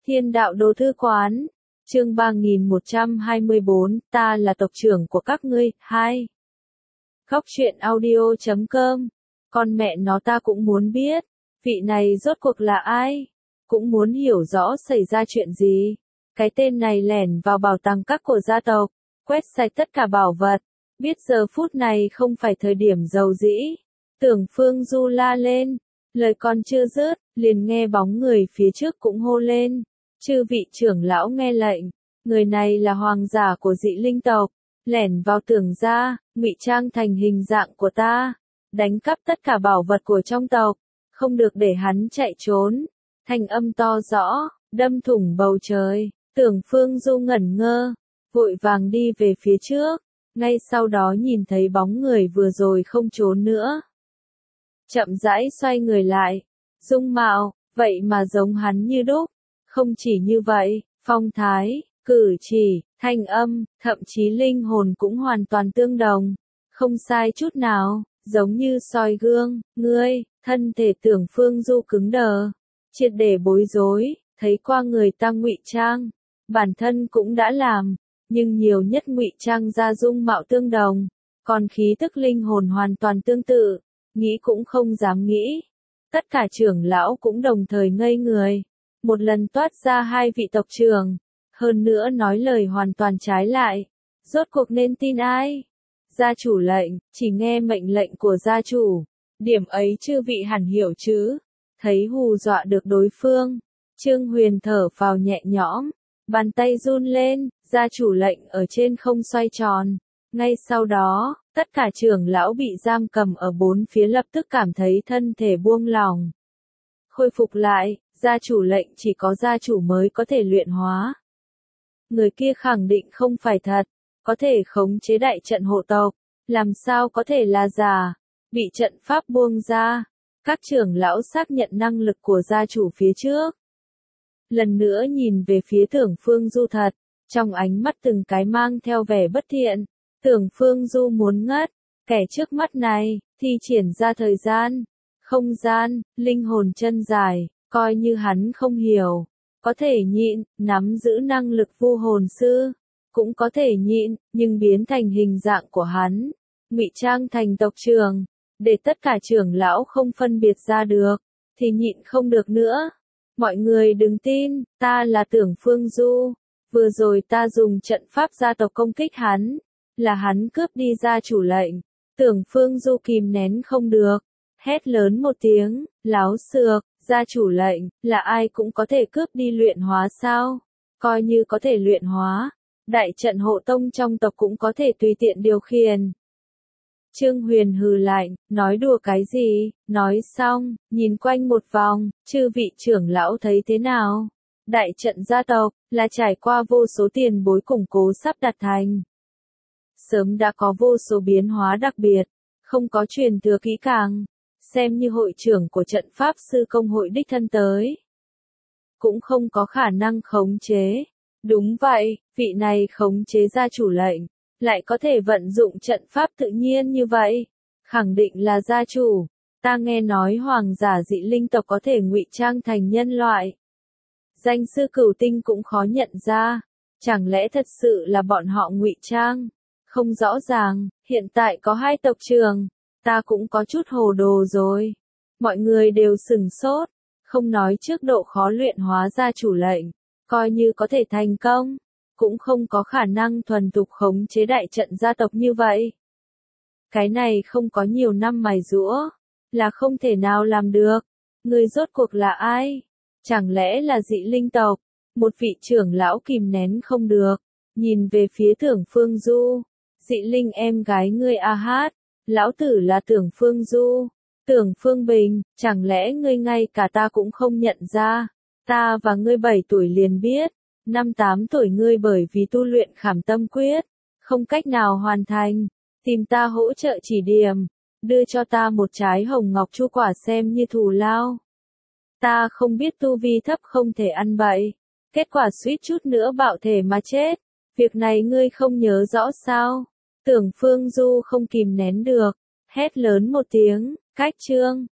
Thiên đạo đồ thư quán, chương 3124, ta là tộc trưởng của các ngươi, 2. Góc truyện audio.com, con mẹ nó ta cũng muốn biết, vị này rốt cuộc là ai? Cũng muốn hiểu rõ xảy ra chuyện gì? Cái tên này lẻn vào bảo tàng các của gia tộc, quét sạch tất cả bảo vật, biết giờ phút này không phải thời điểm giàu dĩ. Tưởng Phương Du la lên, lời còn chưa dứt, liền nghe bóng người phía trước cũng hô lên. Chư vị trưởng lão nghe lệnh, người này là hoàng giả của dị linh tộc, lẻn vào Tưởng gia, ngụy trang thành hình dạng của ta, đánh cắp tất cả bảo vật của trong tộc, không được để hắn chạy trốn. Thanh âm to rõ, đâm thủng bầu trời, Tưởng Phương Du ngẩn ngơ, vội vàng đi về phía trước, ngay sau đó nhìn thấy bóng người vừa rồi không trốn nữa. Chậm rãi xoay người lại, dung mạo, vậy mà giống hắn như đúc. Không chỉ như vậy, phong thái, cử chỉ, thanh âm, thậm chí linh hồn cũng hoàn toàn tương đồng. Không sai chút nào, giống như soi gương, ngươi, thân thể Tưởng Phương Du cứng đờ, triệt để bối rối, thấy qua người ta ngụy trang, bản thân cũng đã làm, nhưng nhiều nhất ngụy trang ra dung mạo tương đồng, còn khí tức linh hồn hoàn toàn tương tự, nghĩ cũng không dám nghĩ. Tất cả trưởng lão cũng đồng thời ngây người. Một lần toát ra hai vị tộc trưởng, hơn nữa nói lời hoàn toàn trái lại. Rốt cuộc nên tin ai? Gia chủ lệnh, chỉ nghe mệnh lệnh của gia chủ. Điểm ấy chư vị hẳn hiểu chứ. Thấy hù dọa được đối phương, Trương Huyền thở phào nhẹ nhõm, bàn tay run lên, gia chủ lệnh ở trên không xoay tròn. Ngay sau đó, tất cả trưởng lão bị giam cầm ở bốn phía lập tức cảm thấy thân thể buông lỏng. Khôi phục lại, gia chủ lệnh chỉ có gia chủ mới có thể luyện hóa. Người kia khẳng định không phải thật, có thể khống chế đại trận hộ tộc, làm sao có thể là giả, bị trận pháp buông ra. Các trưởng lão xác nhận năng lực của gia chủ phía trước. Lần nữa nhìn về phía Tưởng Phương Du thật, trong ánh mắt từng cái mang theo vẻ bất thiện. Tưởng Phương Du muốn ngất, kẻ trước mắt này, thi triển ra thời gian, không gian, linh hồn chân dài, coi như hắn không hiểu, có thể nhịn, nắm giữ năng lực vu hồn sư, cũng có thể nhịn, nhưng biến thành hình dạng của hắn, ngụy trang thành tộc trưởng, để tất cả trưởng lão không phân biệt ra được, thì nhịn không được nữa. Mọi người đừng tin, ta là Tưởng Phương Du, vừa rồi ta dùng trận pháp gia tộc công kích hắn, là hắn cướp đi gia chủ lệnh. Tưởng Phương Du kìm nén không được, hét lớn một tiếng, láo xược, gia chủ lệnh, là ai cũng có thể cướp đi luyện hóa sao? Coi như có thể luyện hóa, đại trận hộ tông trong tộc cũng có thể tùy tiện điều khiển. Trương Huyền hừ lạnh, nói đùa cái gì? Nói xong, nhìn quanh một vòng, chư vị trưởng lão thấy thế nào? Đại trận gia tộc, là trải qua vô số tiền bối củng cố sắp đặt thành. Sớm đã có vô số biến hóa đặc biệt, không có truyền thừa kỹ càng, xem như hội trưởng của trận pháp sư công hội đích thân tới. Cũng không có khả năng khống chế. Đúng vậy, vị này khống chế gia chủ lệnh, lại có thể vận dụng trận pháp tự nhiên như vậy. Khẳng định là gia chủ, ta nghe nói hoàng giả dị linh tộc có thể ngụy trang thành nhân loại. Danh sư Cửu Tinh cũng khó nhận ra, chẳng lẽ thật sự là bọn họ ngụy trang? Không rõ ràng, hiện tại có hai tộc trưởng, ta cũng có chút hồ đồ rồi. Mọi người đều sửng sốt, không nói trước độ khó luyện hóa gia chủ lệnh, coi như có thể thành công, cũng không có khả năng thuần thục khống chế đại trận gia tộc như vậy. Cái này không có nhiều năm mài giũa, là không thể nào làm được. Người rốt cuộc là ai? Chẳng lẽ là dị linh tộc? Một vị trưởng lão kìm nén không được, nhìn về phía Tưởng Phương Du. Dị linh em gái ngươi a hát, lão tử là Tưởng Phương Du, Tưởng Phương Bình, chẳng lẽ ngươi ngay cả ta cũng không nhận ra? Ta và ngươi 7 tuổi liền biết, năm 8 tuổi ngươi bởi vì tu luyện Khảm Tâm Quyết, không cách nào hoàn thành, tìm ta hỗ trợ chỉ điểm, đưa cho ta một trái hồng ngọc chu quả xem như thù lao. Ta không biết tu vi thấp không thể ăn bậy, kết quả suýt chút nữa bạo thể mà chết, việc này ngươi không nhớ rõ sao? Tưởng Phương Du không kìm nén được, hét lớn một tiếng, cách chương.